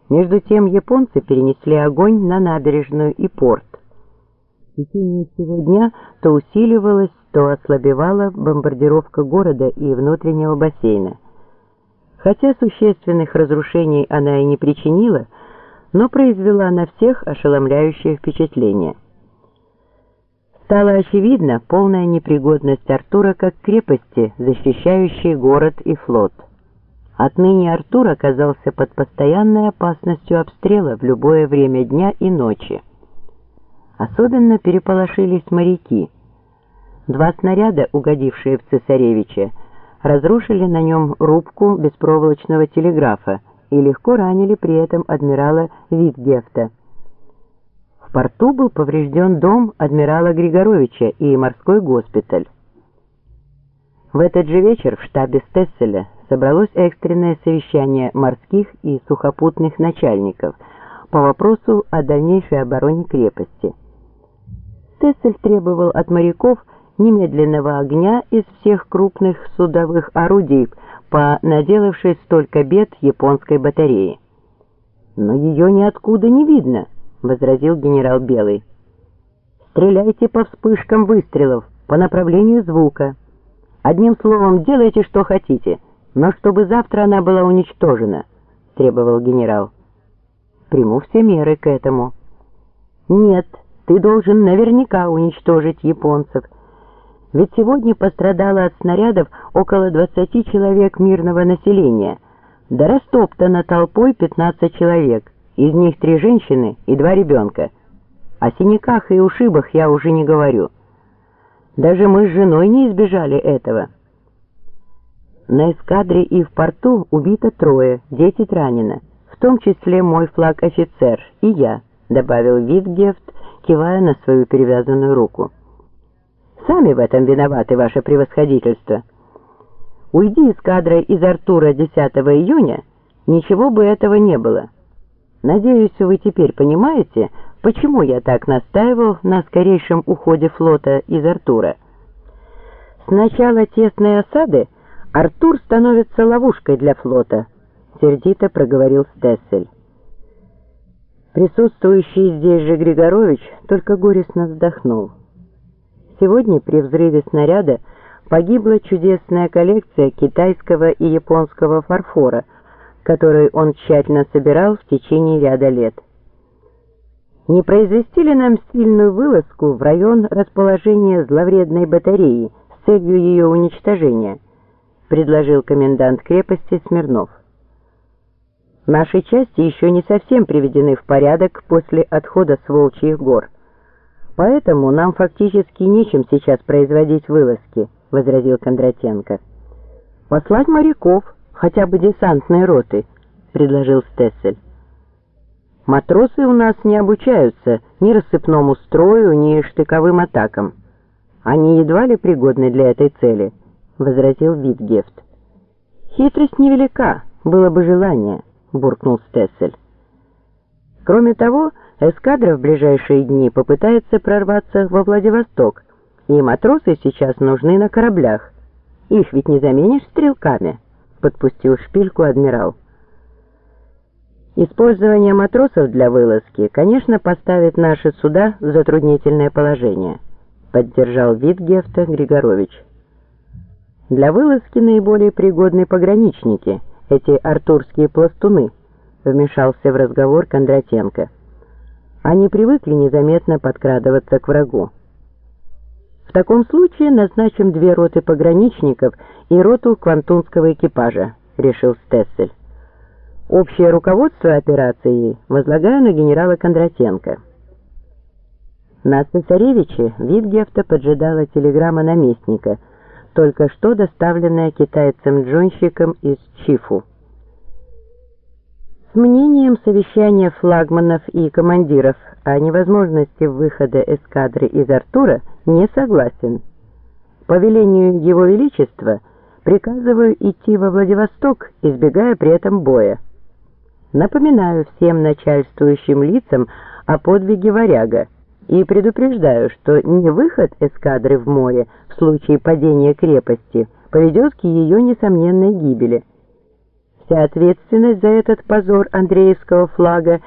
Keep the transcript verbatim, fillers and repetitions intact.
Между тем японцы перенесли огонь на набережную и порт. В течение всего дня то усиливалась, то ослабевала бомбардировка города и внутреннего бассейна. Хотя существенных разрушений она и не причинила, но произвела на всех ошеломляющее впечатление. Стала очевидна полная непригодность Артура как крепости, защищающей город и флот. Отныне Артур оказался под постоянной опасностью обстрела в любое время дня и ночи. Особенно переполошились моряки. Два снаряда, угодившие в Цесаревича, разрушили на нем рубку беспроволочного телеграфа и легко ранили при этом адмирала Витгефта. В порту был поврежден дом адмирала Григоровича и морской госпиталь. В этот же вечер в штабе Стесселя собралось экстренное совещание морских и сухопутных начальников по вопросу о дальнейшей обороне крепости. Стессель требовал от моряков немедленного огня из всех крупных судовых орудий по наделавшей столько бед японской батарее. «Но ее ниоткуда не видно», — возразил генерал Белый. «Стреляйте по вспышкам выстрелов, по направлению звука. Одним словом, делайте, что хотите, но чтобы завтра она была уничтожена», — требовал генерал. «Приму все меры к этому». «Нет, ты должен наверняка уничтожить японцев. Ведь сегодня пострадало от снарядов около двадцати человек мирного населения, да растоптано толпой пятнадцать человек, из них три женщины и два ребенка. О синяках и ушибах я уже не говорю. Даже мы с женой не избежали этого. На эскадре и в порту убито трое, десять ранено, в том числе мой флаг-офицер и я», — добавил Витгефт, кивая на свою перевязанную руку. «Сами в этом виноваты, ваше превосходительство. Уйди эскадра из Артура десятого июня, ничего бы этого не было. Надеюсь, вы теперь понимаете, почему я так настаивал на скорейшем уходе флота из Артура. С начала тесной осады Артур становится ловушкой для флота», — сердито проговорил Стессель. Присутствующий здесь же Григорович только горестно вздохнул. Сегодня при взрыве снаряда погибла чудесная коллекция китайского и японского фарфора, который он тщательно собирал в течение ряда лет. «Не произвести ли нам сильную вылазку в район расположения зловредной батареи с целью ее уничтожения?» — предложил комендант крепости Смирнов. «Наши части еще не совсем приведены в порядок после отхода с Волчьих гор. Поэтому нам фактически нечем сейчас производить вылазки», — возразил Кондратенко. «Послать моряков, хотя бы десантные роты», — предложил Стессель. «Матросы у нас не обучаются ни рассыпному строю, ни штыковым атакам. Они едва ли пригодны для этой цели», — возразил Витгефт. «Хитрость невелика, было бы желание», — буркнул Стессель. «Кроме того, эскадра в ближайшие дни попытается прорваться во Владивосток, и матросы сейчас нужны на кораблях. Их ведь не заменишь стрелками», — подпустил шпильку адмирал. «Использование матросов для вылазки, конечно, поставит наши суда в затруднительное положение», — поддержал Витгефта Григорович. «Для вылазки наиболее пригодны пограничники, эти артурские пластуны», — вмешался в разговор Кондратенко. «Они привыкли незаметно подкрадываться к врагу». «В таком случае назначим две роты пограничников и роту квантунского экипажа», — решил Стессель. «Общее руководство операцией возлагаю на генерала Кондратенко». На Цесаревиче Витгефта поджидала телеграмма наместника, только что доставленная китайцем-джонщиком из Чифу. С мнением совещания флагманов и командиров о невозможности выхода эскадры из Артура не согласен. По велению Его Величества приказываю идти во Владивосток, избегая при этом боя. Напоминаю всем начальствующим лицам о подвиге «Варяга» и предупреждаю, что невыход эскадры в море в случае падения крепости поведет к ее несомненной гибели. Вся ответственность за этот позор Андреевского флага